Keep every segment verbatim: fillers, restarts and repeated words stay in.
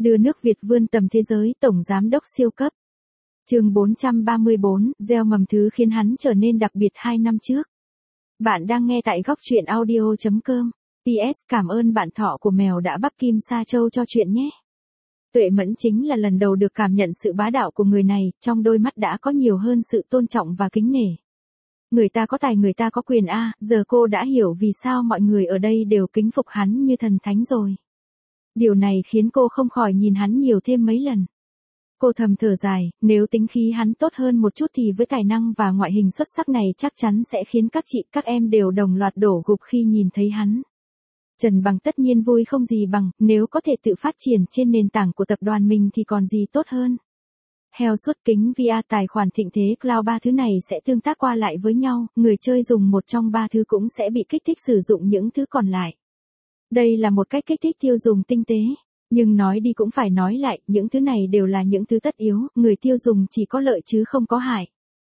Đưa nước Việt vươn tầm thế giới, tổng giám đốc siêu cấp. Chương bốn trăm ba mươi bốn, gieo mầm thứ khiến hắn trở nên đặc biệt hai năm trước. Bạn đang nghe tại góc truyện audio chấm com. pê ét Cảm ơn bạn thọ của mèo đã bắp Kim Sa Châu cho chuyện nhé. Tuệ Mẫn chính là lần đầu được cảm nhận sự bá đạo của người này, trong đôi mắt đã có nhiều hơn sự tôn trọng và kính nể. Người ta có tài, người ta có quyền a, giờ cô đã hiểu vì sao mọi người ở đây đều kính phục hắn như thần thánh rồi. Điều này khiến cô không khỏi nhìn hắn nhiều thêm mấy lần. Cô thầm thở dài, nếu tính khí hắn tốt hơn một chút thì với tài năng và ngoại hình xuất sắc này chắc chắn sẽ khiến các chị các em đều đồng loạt đổ gục khi nhìn thấy hắn. Trần Bằng tất nhiên vui không gì bằng, nếu có thể tự phát triển trên nền tảng của tập đoàn mình thì còn gì tốt hơn. Heo suốt kính vê rờ tài khoản thịnh thế cloud, ba thứ này sẽ tương tác qua lại với nhau, người chơi dùng một trong ba thứ cũng sẽ bị kích thích sử dụng những thứ còn lại. Đây là một cách kích thích tiêu dùng tinh tế. Nhưng nói đi cũng phải nói lại, những thứ này đều là những thứ tất yếu, người tiêu dùng chỉ có lợi chứ không có hại.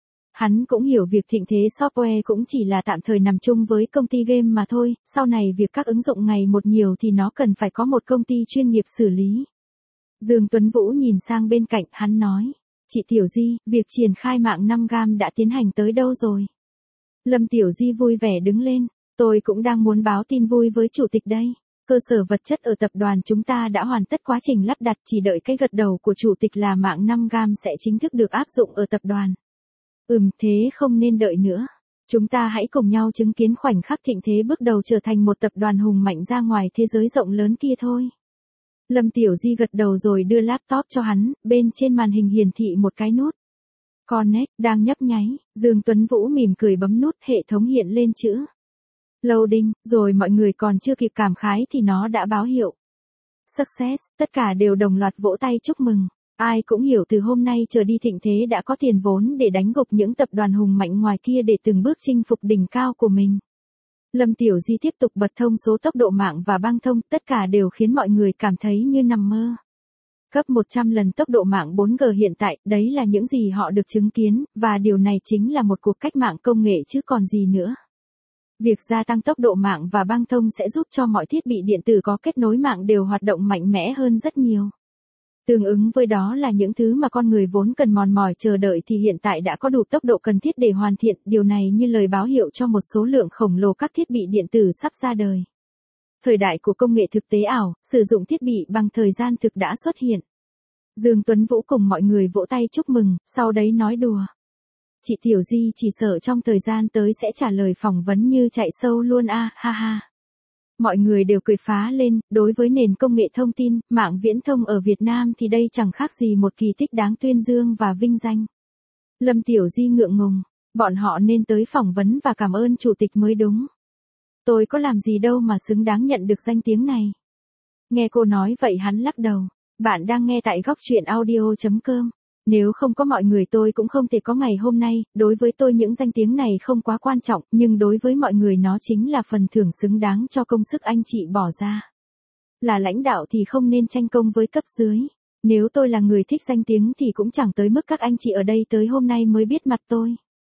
Hắn cũng hiểu việc thịnh thế software cũng chỉ là tạm thời nằm chung với công ty game mà thôi, sau này việc các ứng dụng ngày một nhiều thì nó cần phải có một công ty chuyên nghiệp xử lý. Dương Tuấn Vũ nhìn sang bên cạnh, hắn nói, chị Tiểu Di, việc triển khai mạng năm G đã tiến hành tới đâu rồi? Lâm Tiểu Di vui vẻ đứng lên, tôi cũng đang muốn báo tin vui với chủ tịch đây. Cơ sở vật chất ở tập đoàn chúng ta đã hoàn tất quá trình lắp đặt, chỉ đợi cái gật đầu của chủ tịch là mạng năm G sẽ chính thức được áp dụng ở tập đoàn. Ừm, thế không nên đợi nữa. Chúng ta hãy cùng nhau chứng kiến khoảnh khắc thịnh thế bước đầu trở thành một tập đoàn hùng mạnh ra ngoài thế giới rộng lớn kia thôi. Lâm Tiểu Di gật đầu rồi đưa laptop cho hắn, bên trên màn hình hiển thị một cái nút. Connect đang nhấp nháy, Dương Tuấn Vũ mỉm cười bấm nút, hệ thống hiện lên chữ Loading, rồi mọi người còn chưa kịp cảm khái thì nó đã báo hiệu Success, tất cả đều đồng loạt vỗ tay chúc mừng. Ai cũng hiểu từ hôm nay trở đi thịnh thế đã có tiền vốn để đánh gục những tập đoàn hùng mạnh ngoài kia để từng bước chinh phục đỉnh cao của mình. Lâm Tiểu Di tiếp tục bật thông số tốc độ mạng và băng thông, tất cả đều khiến mọi người cảm thấy như nằm mơ. Gấp một trăm lần tốc độ mạng bốn G hiện tại, đấy là những gì họ được chứng kiến, và điều này chính là một cuộc cách mạng công nghệ chứ còn gì nữa. Việc gia tăng tốc độ mạng và băng thông sẽ giúp cho mọi thiết bị điện tử có kết nối mạng đều hoạt động mạnh mẽ hơn rất nhiều. Tương ứng với đó là những thứ mà con người vốn cần mòn mỏi chờ đợi thì hiện tại đã có đủ tốc độ cần thiết để hoàn thiện, điều này như lời báo hiệu cho một số lượng khổng lồ các thiết bị điện tử sắp ra đời. Thời đại của công nghệ thực tế ảo, sử dụng thiết bị bằng thời gian thực đã xuất hiện. Dương Tuấn Vũ cùng mọi người vỗ tay chúc mừng, sau đấy nói đùa. Chị Tiểu Di chỉ sợ trong thời gian tới sẽ trả lời phỏng vấn như chạy sâu luôn a, à, ha ha. Mọi người đều cười phá lên, đối với nền công nghệ thông tin, mạng viễn thông ở Việt Nam thì đây chẳng khác gì một kỳ tích đáng tuyên dương và vinh danh. Lâm Tiểu Di ngượng ngùng, bọn họ nên tới phỏng vấn và cảm ơn chủ tịch mới đúng. Tôi có làm gì đâu mà xứng đáng nhận được danh tiếng này. Nghe cô nói vậy hắn lắc đầu, bạn đang nghe tại góc truyện audio chấm com. Nếu không có mọi người tôi cũng không thể có ngày hôm nay, đối với tôi những danh tiếng này không quá quan trọng, nhưng đối với mọi người nó chính là phần thưởng xứng đáng cho công sức anh chị bỏ ra. Là lãnh đạo thì không nên tranh công với cấp dưới. Nếu tôi là người thích danh tiếng thì cũng chẳng tới mức các anh chị ở đây tới hôm nay mới biết mặt tôi.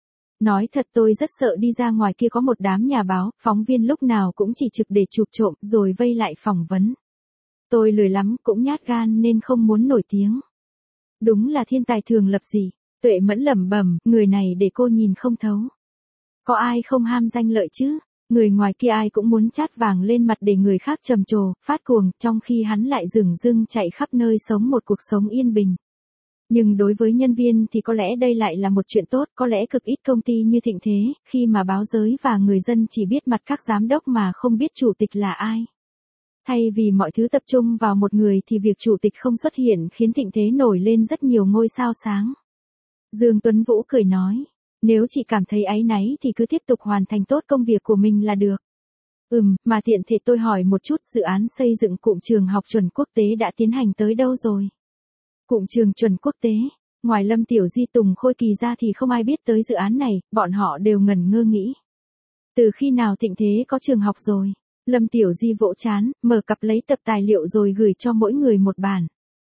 Nói thật tôi rất sợ đi ra ngoài kia có một đám nhà báo, phóng viên lúc nào cũng chỉ trực để chụp trộm rồi vây lại phỏng vấn. Tôi lười lắm, cũng nhát gan nên không muốn nổi tiếng. Đúng là thiên tài thường lập gì. Tuệ Mẫn lẩm bẩm, người này để cô nhìn không thấu. Có ai không ham danh lợi chứ? Người ngoài kia ai cũng muốn chát vàng lên mặt để người khác trầm trồ, phát cuồng, trong khi hắn lại dửng dưng chạy khắp nơi sống một cuộc sống yên bình. Nhưng đối với nhân viên thì có lẽ đây lại là một chuyện tốt, có lẽ cực ít công ty như thịnh thế, khi mà báo giới và người dân chỉ biết mặt các giám đốc mà không biết chủ tịch là ai. Thay vì mọi thứ tập trung vào một người thì việc chủ tịch không xuất hiện khiến thịnh thế nổi lên rất nhiều ngôi sao sáng. Dương Tuấn Vũ cười nói, nếu chị cảm thấy áy náy thì cứ tiếp tục hoàn thành tốt công việc của mình là được. Ừm, mà tiện thể tôi hỏi một chút, dự án xây dựng cụm trường học chuẩn quốc tế đã tiến hành tới đâu rồi? Cụm trường chuẩn quốc tế, ngoài Lâm Tiểu Di Tùng Khôi Kỳ ra thì không ai biết tới dự án này, bọn họ đều ngẩn ngơ nghĩ. Từ khi nào thịnh thế có trường học rồi? Lâm Tiểu Di vỗ chán, mở cặp lấy tập tài liệu rồi gửi cho mỗi người một bản.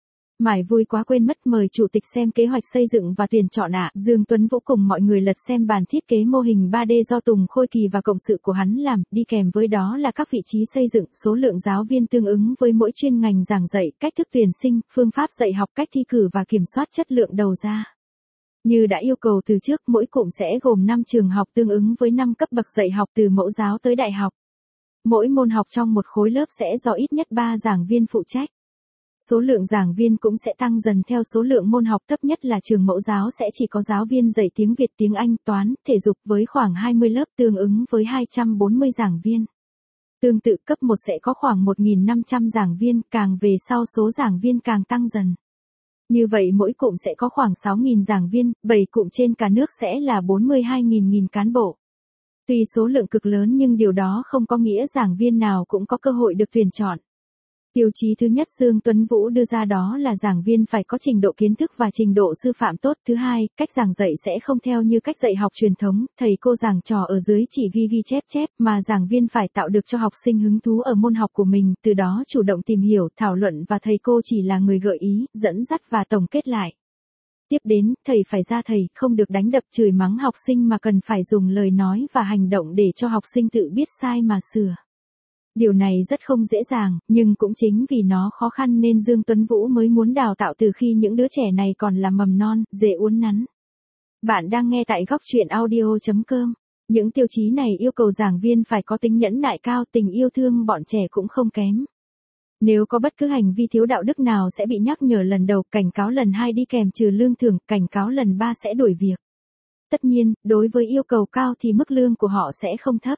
Mải vui quá quên mất mời chủ tịch xem kế hoạch xây dựng và tuyển chọn ạ. Dương Tuấn Vũ cùng mọi người lật xem bản thiết kế mô hình ba D do Tùng Khôi Kỳ và cộng sự của hắn làm, đi kèm với đó là các vị trí xây dựng, số lượng giáo viên tương ứng với mỗi chuyên ngành giảng dạy, cách thức tuyển sinh, phương pháp dạy học, cách thi cử và kiểm soát chất lượng đầu ra. Như đã yêu cầu từ trước, mỗi cụm sẽ gồm năm trường học tương ứng với năm cấp bậc dạy học từ mẫu giáo tới đại học. Mỗi môn học trong một khối lớp sẽ do ít nhất ba giảng viên phụ trách. Số lượng giảng viên cũng sẽ tăng dần theo số lượng môn học, thấp nhất là trường mẫu giáo sẽ chỉ có giáo viên dạy tiếng Việt, tiếng Anh, toán, thể dục với khoảng hai mươi lớp tương ứng với hai trăm bốn mươi giảng viên. Tương tự cấp một sẽ có khoảng một nghìn năm trăm giảng viên, càng về sau số giảng viên càng tăng dần. Như vậy mỗi cụm sẽ có khoảng sáu nghìn giảng viên, bảy cụm trên cả nước sẽ là bốn mươi hai nghìn nghìn cán bộ. Tuy số lượng cực lớn nhưng điều đó không có nghĩa giảng viên nào cũng có cơ hội được tuyển chọn. Tiêu chí thứ nhất Dương Tuấn Vũ đưa ra đó là giảng viên phải có trình độ kiến thức và trình độ sư phạm tốt. Thứ hai, cách giảng dạy sẽ không theo như cách dạy học truyền thống, thầy cô giảng trò ở dưới chỉ ghi ghi chép chép, mà giảng viên phải tạo được cho học sinh hứng thú ở môn học của mình, từ đó chủ động tìm hiểu, thảo luận và thầy cô chỉ là người gợi ý, dẫn dắt và tổng kết lại. Tiếp đến, thầy phải ra thầy, không được đánh đập chửi mắng học sinh mà cần phải dùng lời nói và hành động để cho học sinh tự biết sai mà sửa. Điều này rất không dễ dàng, nhưng cũng chính vì nó khó khăn nên Dương Tuấn Vũ mới muốn đào tạo từ khi những đứa trẻ này còn là mầm non, dễ uốn nắn. Bạn đang nghe tại góc truyện audio chấm com. Những tiêu chí này yêu cầu giảng viên phải có tính nhẫn nại cao, tình yêu thương bọn trẻ cũng không kém. Nếu có bất cứ hành vi thiếu đạo đức nào sẽ bị nhắc nhở lần đầu, cảnh cáo lần hai đi kèm trừ lương thưởng, cảnh cáo lần ba sẽ đuổi việc. Tất nhiên, đối với yêu cầu cao thì mức lương của họ sẽ không thấp.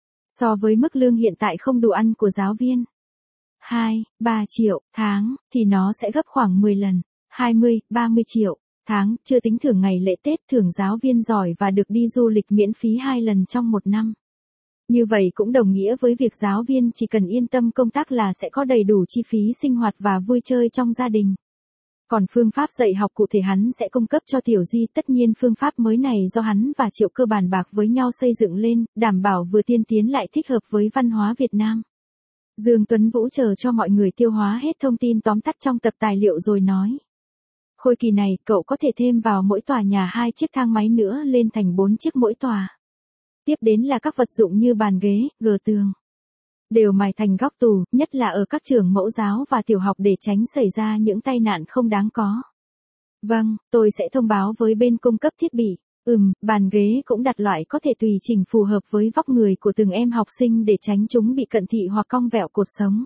So với mức lương hiện tại không đủ ăn của giáo viên hai, ba triệu tháng thì nó sẽ gấp khoảng mười lần, hai mươi, ba mươi triệu tháng, chưa tính thưởng ngày lễ Tết, thưởng giáo viên giỏi và được đi du lịch miễn phí hai lần trong một năm. Như vậy cũng đồng nghĩa với việc giáo viên chỉ cần yên tâm công tác là sẽ có đầy đủ chi phí sinh hoạt và vui chơi trong gia đình. Còn phương pháp dạy học cụ thể hắn sẽ cung cấp cho Tiểu Di, tất nhiên phương pháp mới này do hắn và Triệu Cơ bàn bạc với nhau xây dựng lên, đảm bảo vừa tiên tiến lại thích hợp với văn hóa Việt Nam. Dương Tuấn Vũ chờ cho mọi người tiêu hóa hết thông tin tóm tắt trong tập tài liệu rồi nói. Khôi Kỳ này, cậu có thể thêm vào mỗi tòa nhà hai chiếc thang máy nữa lên thành bốn chiếc mỗi tòa. Tiếp đến là các vật dụng như bàn ghế, gờ tường. Đều mài thành góc tủ, nhất là ở các trường mẫu giáo và tiểu học để tránh xảy ra những tai nạn không đáng có. Vâng, tôi sẽ thông báo với bên cung cấp thiết bị. Ừm, bàn ghế cũng đặt loại có thể tùy chỉnh phù hợp với vóc người của từng em học sinh để tránh chúng bị cận thị hoặc cong vẹo cột sống.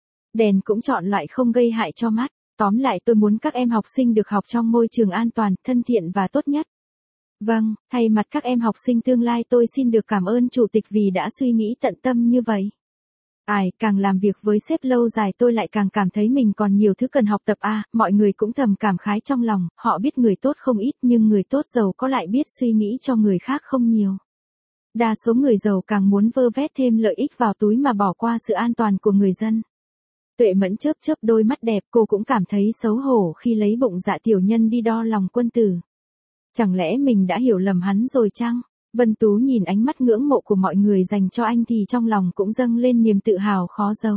Đèn cũng chọn loại không gây hại cho mắt. Tóm lại tôi muốn các em học sinh được học trong môi trường an toàn, thân thiện và tốt nhất. Vâng, thay mặt các em học sinh tương lai tôi xin được cảm ơn chủ tịch vì đã suy nghĩ tận tâm như vậy. Ai, càng làm việc với sếp lâu dài tôi lại càng cảm thấy mình còn nhiều thứ cần học tập a. À, mọi người cũng thầm cảm khái trong lòng, họ biết người tốt không ít nhưng người tốt giàu có lại biết suy nghĩ cho người khác không nhiều. Đa số người giàu càng muốn vơ vét thêm lợi ích vào túi mà bỏ qua sự an toàn của người dân. Tuệ Mẫn chớp chớp đôi mắt đẹp, cô cũng cảm thấy xấu hổ khi lấy bụng dạ tiểu nhân đi đo lòng quân tử. Chẳng lẽ mình đã hiểu lầm hắn rồi chăng? Vân Tú nhìn ánh mắt ngưỡng mộ của mọi người dành cho anh thì trong lòng cũng dâng lên niềm tự hào khó giấu.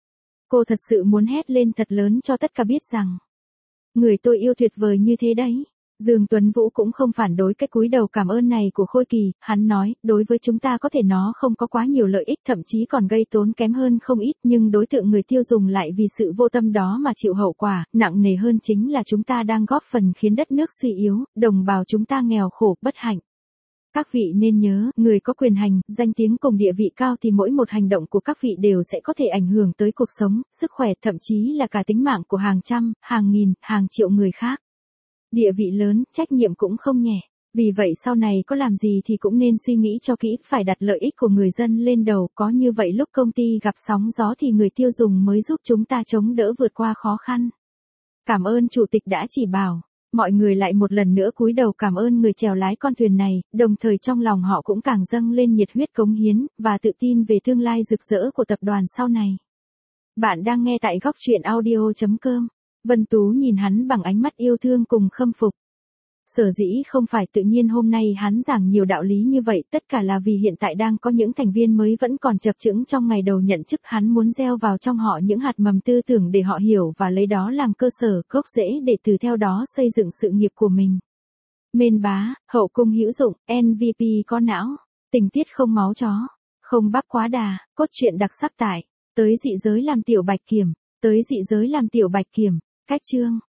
Cô thật sự muốn hét lên thật lớn cho tất cả biết rằng, người tôi yêu tuyệt vời như thế đấy. Dương Tuấn Vũ cũng không phản đối cái cúi đầu cảm ơn này của Khôi Kỳ, hắn nói, đối với chúng ta có thể nó không có quá nhiều lợi ích, thậm chí còn gây tốn kém hơn không ít, nhưng đối tượng người tiêu dùng lại vì sự vô tâm đó mà chịu hậu quả, nặng nề hơn chính là chúng ta đang góp phần khiến đất nước suy yếu, đồng bào chúng ta nghèo khổ, bất hạnh. Các vị nên nhớ, người có quyền hành, danh tiếng cùng địa vị cao thì mỗi một hành động của các vị đều sẽ có thể ảnh hưởng tới cuộc sống, sức khỏe, thậm chí là cả tính mạng của hàng trăm, hàng nghìn, hàng triệu người khác. Địa vị lớn, trách nhiệm cũng không nhẹ. Vì vậy sau này có làm gì thì cũng nên suy nghĩ cho kỹ, phải đặt lợi ích của người dân lên đầu, có như vậy lúc công ty gặp sóng gió thì người tiêu dùng mới giúp chúng ta chống đỡ vượt qua khó khăn. Cảm ơn chủ tịch đã chỉ bảo. Mọi người lại một lần nữa cúi đầu cảm ơn người chèo lái con thuyền này, đồng thời trong lòng họ cũng càng dâng lên nhiệt huyết cống hiến, và tự tin về tương lai rực rỡ của tập đoàn sau này. Bạn đang nghe tại góc truyện audio chấm com. Vân Tú nhìn hắn bằng ánh mắt yêu thương cùng khâm phục. Sở dĩ không phải tự nhiên hôm nay hắn giảng nhiều đạo lý như vậy, tất cả là vì hiện tại đang có những thành viên mới vẫn còn chập chững trong ngày đầu nhận chức, hắn muốn gieo vào trong họ những hạt mầm tư tưởng để họ hiểu và lấy đó làm cơ sở, gốc rễ để từ theo đó xây dựng sự nghiệp của mình. Mên bá, hậu cung hữu dụng, em vê pê có não, tình tiết không máu chó, không bắp quá đà, cốt truyện đặc sắc tại, tới dị giới làm tiểu bạch kiểm, tới dị giới làm tiểu bạch kiểm, cách chương.